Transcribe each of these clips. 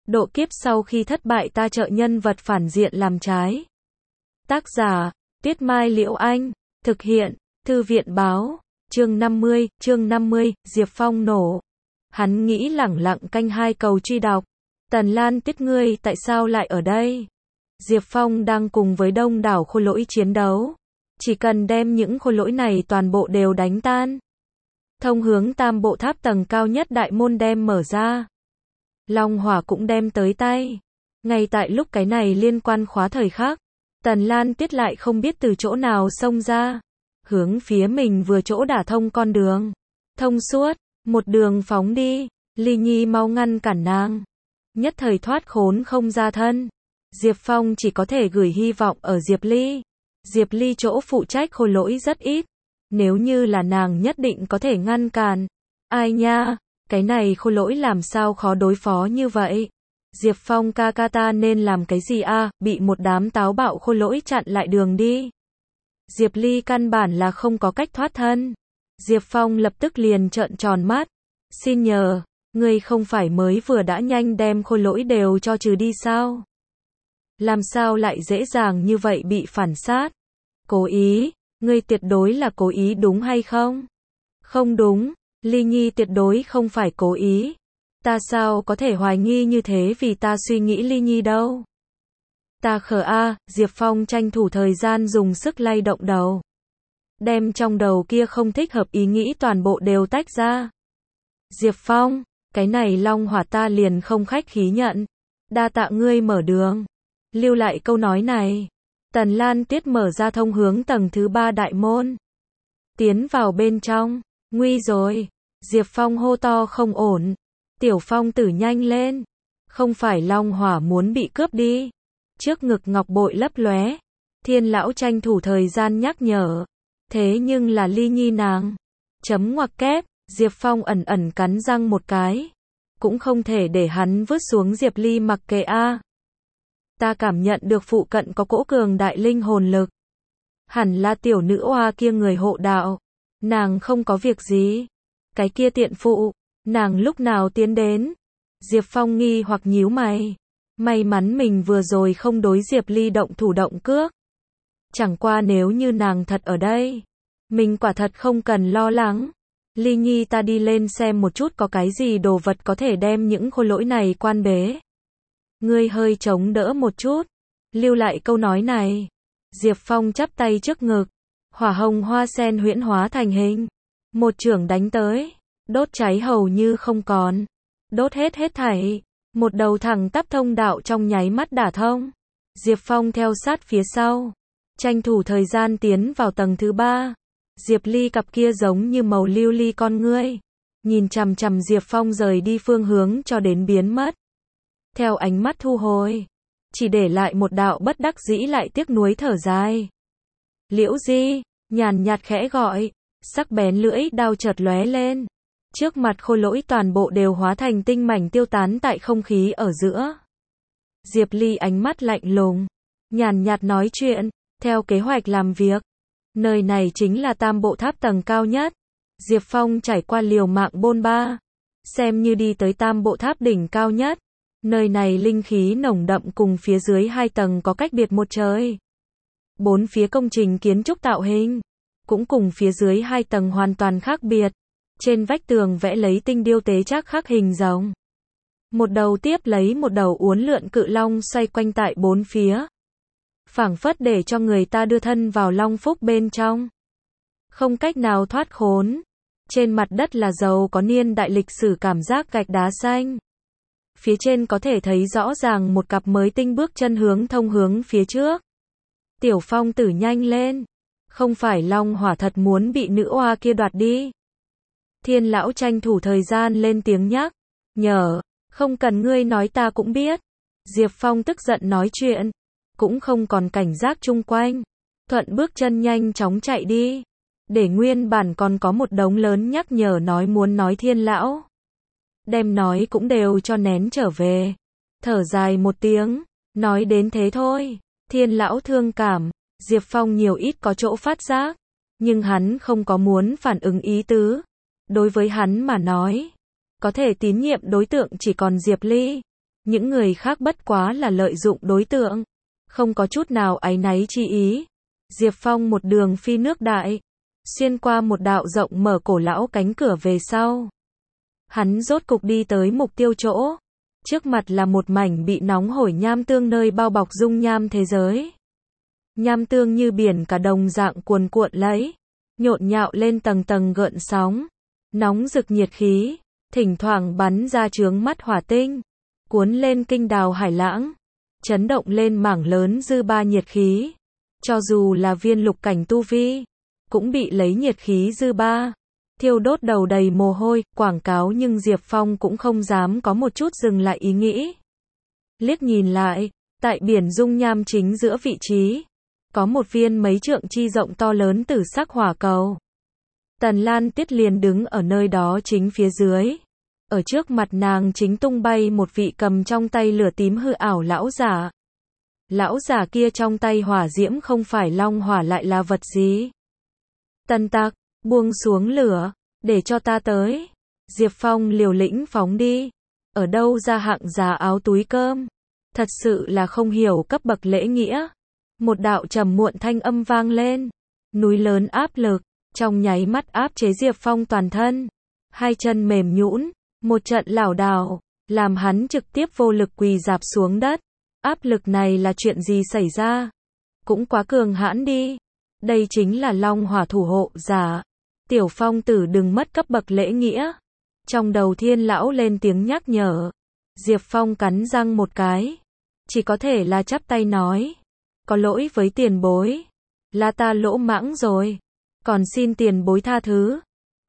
Độ kiếp sau khi thất bại ta trợ nhân vật phản diện làm trái. Tác giả, Tuyết Mai Liễu Anh. Thực hiện, Thư viện báo. Chương 50, Diệp Phong nổ. Hắn nghĩ lẳng lặng canh hai cầu truy đọc. Tần Lan Tuyết, ngươi tại sao lại ở đây? Diệp Phong đang cùng với đông đảo khôi lỗi chiến đấu. Chỉ cần đem những khôi lỗi này toàn bộ đều đánh tan. Thông hướng Tam Bộ Tháp tầng cao nhất đại môn đem mở ra. Long hỏa cũng đem tới tay. Ngay tại lúc cái này liên quan khóa thời khắc, Tần Lan Tuyết lại không biết từ chỗ nào xông ra. Hướng phía mình vừa chỗ đả thông con đường. Thông suốt, một đường phóng đi. Ly Nhi mau ngăn cản nàng. Nhất thời thoát khốn không ra thân. Diệp Phong chỉ có thể gửi hy vọng ở Diệp Ly. Diệp Ly chỗ phụ trách khôi lỗi rất ít. Nếu như là nàng nhất định có thể ngăn cản. Ai nha, cái này khôi lỗi làm sao khó đối phó như vậy? Diệp Phong ca ca ta nên làm cái gì a? Bị một đám táo bạo khôi lỗi chặn lại đường đi. Diệp Ly căn bản là không có cách thoát thân. Diệp Phong lập tức liền trợn tròn mắt. Xin nhờ, ngươi không phải mới vừa đã nhanh đem khôi lỗi đều cho trừ đi sao? Làm sao lại dễ dàng như vậy bị phản sát? Cố ý, ngươi tuyệt đối là cố ý đúng hay không? Không đúng, Ly Nhi tuyệt đối không phải cố ý. Ta sao có thể hoài nghi như thế vì ta suy nghĩ Ly Nhi đâu? Ta khờ a, Diệp Phong tranh thủ thời gian dùng sức lay động đầu. Đem trong đầu kia không thích hợp ý nghĩ toàn bộ đều tách ra. Diệp Phong, cái này long hỏa ta liền không khách khí nhận. Đa tạ ngươi mở đường. Lưu lại câu nói này. Tần Lan Tuyết mở ra thông hướng tầng thứ 3 đại môn. Tiến vào bên trong. Nguy rồi. Diệp Phong hô to không ổn. Tiểu Phong tử nhanh lên. Không phải long hỏa muốn bị cướp đi. Trước ngực ngọc bội lấp lóe. Thiên lão tranh thủ thời gian nhắc nhở. Thế nhưng là Ly Nhi nàng. Chấm ngoặc kép. Diệp Phong ẩn ẩn cắn răng một cái. Cũng không thể để hắn vứt xuống Diệp Ly mặc kệ a. Ta cảm nhận được phụ cận có cỗ cường đại linh hồn lực. Hẳn là tiểu nữ oa kia người hộ đạo. Nàng không có việc gì. Cái kia tiện phụ, nàng lúc nào tiến đến? Diệp Phong nghi hoặc nhíu mày. May mắn mình vừa rồi không đối Diệp Ly động thủ động cước. Chẳng qua nếu như nàng thật ở đây, mình quả thật không cần lo lắng. Ly Nhi, ta đi lên xem một chút có cái gì đồ vật có thể đem những khôi lỗi này quan bế. Ngươi hơi chống đỡ một chút. Lưu lại câu nói này. Diệp Phong chắp tay trước ngực. Hỏa hồng hoa sen huyễn hóa thành hình. Một chưởng đánh tới. Đốt cháy hầu như không còn. Đốt hết thảy. Một đầu thẳng tắp thông đạo trong nháy mắt đả thông. Diệp Phong theo sát phía sau. Tranh thủ thời gian tiến vào tầng thứ 3. Diệp Ly cặp kia giống như màu lưu ly con ngươi. Nhìn chằm chằm Diệp Phong rời đi phương hướng cho đến biến mất. Theo ánh mắt thu hồi. Chỉ để lại một đạo bất đắc dĩ lại tiếc nuối thở dài. Liễu Di, nhàn nhạt khẽ gọi. Sắc bén lưỡi đao chợt lóe lên. Trước mặt khôi lỗi toàn bộ đều hóa thành tinh mảnh tiêu tán tại không khí ở giữa. Diệp Ly ánh mắt lạnh lùng. Nhàn nhạt nói chuyện. Theo kế hoạch làm việc. Nơi này chính là Tam Bộ Tháp tầng cao nhất. Diệp Phong trải qua liều mạng bôn ba. Xem như đi tới Tam Bộ Tháp đỉnh cao nhất. Nơi này linh khí nồng đậm cùng phía dưới 2 tầng có cách biệt một trời. 4 phía công trình kiến trúc tạo hình. Cũng cùng phía dưới 2 tầng hoàn toàn khác biệt. Trên vách tường vẽ lấy tinh điêu tế trác khắc hình rồng. Một đầu tiếp lấy một đầu uốn lượn cự long xoay quanh tại 4 phía. Phảng phất để cho người ta đưa thân vào long phúc bên trong. Không cách nào thoát khốn. Trên mặt đất là dầu có niên đại lịch sử cảm giác gạch đá xanh. Phía trên có thể thấy rõ ràng một cặp mới tinh bước chân thông hướng phía trước. Tiểu Phong tử nhanh lên. Không phải long hỏa thật muốn bị nữ oa kia đoạt đi. Thiên lão tranh thủ thời gian lên tiếng nhắc. Nhờ, không cần ngươi nói ta cũng biết. Diệp Phong tức giận nói chuyện. Cũng không còn cảnh giác chung quanh. Thuận bước chân nhanh chóng chạy đi. Để nguyên bản còn có một đống lớn nhắc nhở nói muốn nói thiên lão. Đem nói cũng đều cho nén trở về. Thở dài một tiếng. Nói đến thế thôi. Thiên lão thương cảm. Diệp Phong nhiều ít có chỗ phát giác. Nhưng hắn không có muốn phản ứng ý tứ. Đối với hắn mà nói. Có thể tín nhiệm đối tượng chỉ còn Diệp Ly. những người khác bất quá là lợi dụng đối tượng, không có chút nào áy náy chi ý. Diệp Phong một đường phi nước đại, xuyên qua một đạo rộng mở cổ lão cánh cửa về sau. Hắn rốt cục đi tới mục tiêu chỗ. Trước mặt là một mảnh bị nóng hổi nham tương nơi bao bọc dung nham thế giới. Nham tương như biển cả đồng dạng cuồn cuộn lấy, nhộn nhạo lên tầng tầng gợn sóng, nóng rực nhiệt khí, thỉnh thoảng bắn ra chướng mắt hỏa tinh, cuốn lên kinh đào hải lãng, chấn động lên mảng lớn dư ba nhiệt khí. Cho dù là viên lục cảnh tu vi, cũng bị lấy nhiệt khí dư ba thiêu đốt đầu đầy mồ hôi, quảng cáo, nhưng Diệp Phong cũng không dám có một chút dừng lại ý nghĩ. Liếc nhìn lại, tại biển dung nham chính giữa vị trí, có một viên mấy trượng chi rộng to lớn tử sắc hỏa cầu. Tần Lan Tiết liền đứng ở nơi đó chính phía dưới. Ở trước mặt nàng chính tung bay một vị cầm trong tay lửa tím hư ảo lão giả. Lão giả kia trong tay hỏa diễm không phải long hỏa lại là vật gì? Tần Tặc, buông xuống lửa, để cho ta tới. Diệp Phong liều lĩnh phóng đi. Ở đâu ra hạng giá áo túi cơm? Thật sự là không hiểu cấp bậc lễ nghĩa. Một đạo trầm muộn thanh âm vang lên. Núi lớn áp lực, trong nháy mắt áp chế Diệp Phong toàn thân. Hai chân mềm nhũn, một trận lảo đảo, làm hắn trực tiếp vô lực quỳ rạp xuống đất. Áp lực này là chuyện gì xảy ra? Cũng quá cường hãn đi. Đây chính là long hỏa thủ hộ giả. Tiểu Phong tử đừng mất cấp bậc lễ nghĩa. Trong đầu Thiên lão lên tiếng nhắc nhở. Diệp Phong cắn răng một cái, chỉ có thể là chắp tay nói, có lỗi với tiền bối, là ta lỗ mãng rồi, còn xin tiền bối tha thứ.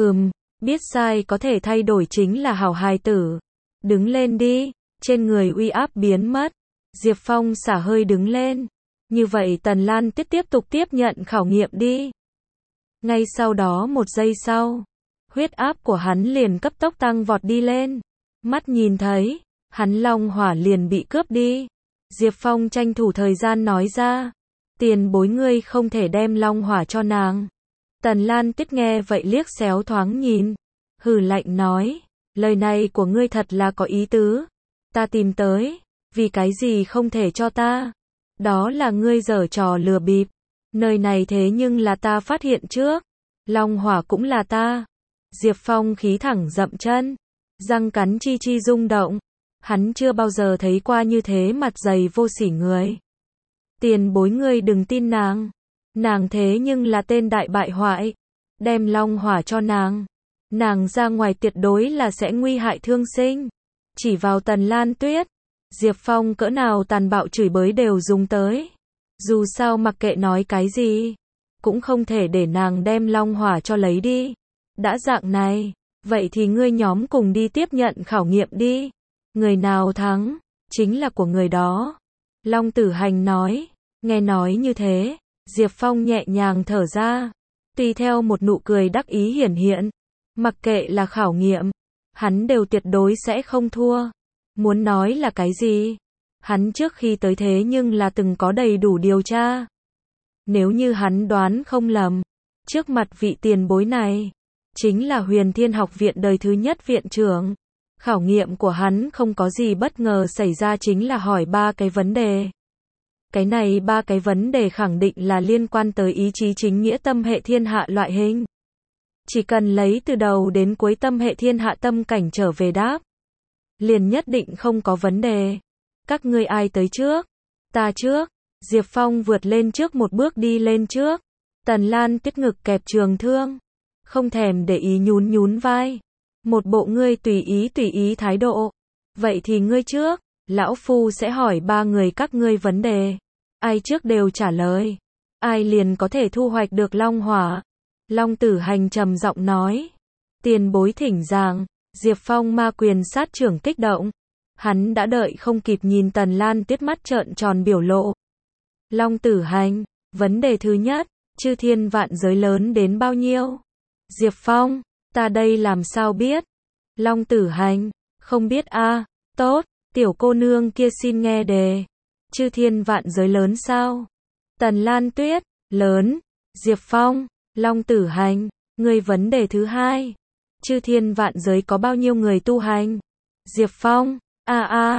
Biết sai có thể thay đổi chính là hảo hài tử. Đứng lên đi. Trên người uy áp biến mất, Diệp Phong xả hơi đứng lên. Như vậy Tần Lan tiếp tục tiếp nhận khảo nghiệm đi. Ngay sau đó một giây sau, huyết áp của hắn liền cấp tốc tăng vọt đi lên. Mắt nhìn thấy, hắn long hỏa liền bị cướp đi. Diệp Phong tranh thủ thời gian nói ra, tiền bối ngươi không thể đem long hỏa cho nàng. Tần Lan Tiết nghe vậy liếc xéo thoáng nhìn, hừ lạnh nói, lời này của ngươi thật là có ý tứ. Ta tìm tới, vì cái gì không thể cho ta? Đó là ngươi giở trò lừa bịp. Nơi này thế nhưng là ta phát hiện trước. Long hỏa cũng là ta. Diệp Phong khí thẳng dậm chân, răng cắn chi chi rung động. Hắn chưa bao giờ thấy qua như thế mặt dày vô sỉ người. Tiền bối ngươi đừng tin nàng. Nàng thế nhưng là tên đại bại hoại. Đem long hỏa cho nàng. Nàng ra ngoài tuyệt đối là sẽ nguy hại thương sinh. Chỉ vào Tần Lan Tuyết, Diệp Phong cỡ nào tàn bạo chửi bới đều dùng tới. Dù sao mặc kệ nói cái gì, cũng không thể để nàng đem long hỏa cho lấy đi. Đã dạng này, vậy thì ngươi nhóm cùng đi tiếp nhận khảo nghiệm đi. Người nào thắng, chính là của người đó. Long Tử Hành nói. Nghe nói như thế, Diệp Phong nhẹ nhàng thở ra, tùy theo một nụ cười đắc ý hiển hiện. Mặc kệ là khảo nghiệm, hắn đều tuyệt đối sẽ không thua. Muốn nói là cái gì? Hắn trước khi tới thế nhưng là từng có đầy đủ điều tra. Nếu như hắn đoán không lầm, trước mặt vị tiền bối này, chính là Huyền Thiên Học Viện đời thứ nhất viện trưởng. Khảo nghiệm của hắn không có gì bất ngờ xảy ra, chính là hỏi 3 cái vấn đề. Cái này 3 cái vấn đề khẳng định là liên quan tới ý chí chính nghĩa tâm hệ thiên hạ loại hình. Chỉ cần lấy từ đầu đến cuối tâm hệ thiên hạ tâm cảnh trở về đáp, liền nhất định không có vấn đề. Các ngươi ai tới trước? Ta trước. Diệp Phong vượt lên trước một bước đi lên trước. Tần Lan Tiết ngực kẹp trường thương, không thèm để ý nhún nhún vai. Một bộ ngươi tùy ý thái độ. Vậy thì ngươi trước, lão phu sẽ hỏi 3 người các ngươi vấn đề. Ai trước đều trả lời, ai liền có thể thu hoạch được long hỏa. Long Tử Hành trầm giọng nói. Tiền bối thỉnh giảng. Diệp Phong ma quyền sát trưởng kích động. Hắn đã đợi không kịp nhìn Tần Lan Tiết mắt trợn tròn biểu lộ. Long Tử Hành, vấn đề thứ nhất, chư thiên vạn giới lớn đến bao nhiêu? Diệp Phong, ta đây làm sao biết? Long Tử Hành, không biết a. Tốt, tiểu cô nương kia xin nghe đề. Chư thiên vạn giới lớn sao? Tần Lan Tuyết, lớn. Diệp Phong, Long Tử Hành, ngươi vấn đề thứ hai, chư thiên vạn giới có bao nhiêu người tu hành? Diệp Phong,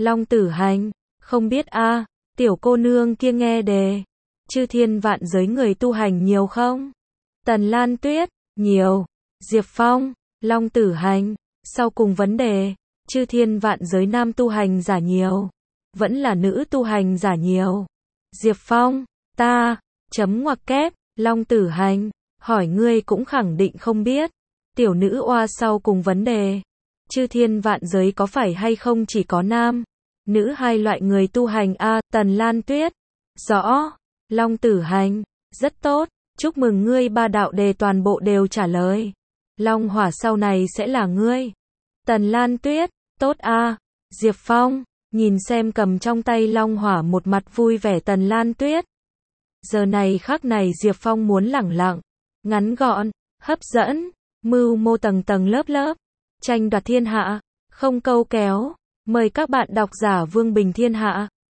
Long Tử Hành, không biết a, tiểu cô nương kia nghe đề. Chư thiên vạn giới người tu hành nhiều không? Tần Lan Tuyết, nhiều. Diệp Phong, Long Tử Hành, sau cùng vấn đề, chư thiên vạn giới nam tu hành giả nhiều, vẫn là nữ tu hành giả nhiều. Diệp Phong, ta, chấm ngoặc kép, Long Tử Hành, hỏi ngươi cũng khẳng định không biết. Tiểu nữ oa sau cùng vấn đề, chư thiên vạn giới có phải hay không chỉ có nam, nữ hai loại người tu hành a? Tần Lan Tuyết, rõ. Long Tử Hành, rất tốt, chúc mừng ngươi ba đạo đề toàn bộ đều trả lời. Long Hỏa sau này sẽ là ngươi. Tần Lan Tuyết, tốt a. Diệp Phong, nhìn xem cầm trong tay Long Hỏa một mặt vui vẻ Tần Lan Tuyết. Giờ này khắc này Diệp Phong muốn lẳng lặng, ngắn gọn, hấp dẫn, mưu mô tầng tầng lớp lớp, tranh đoạt thiên hạ, không câu kéo. Mời các bạn độc giả Vương Bình Thiên Hạ.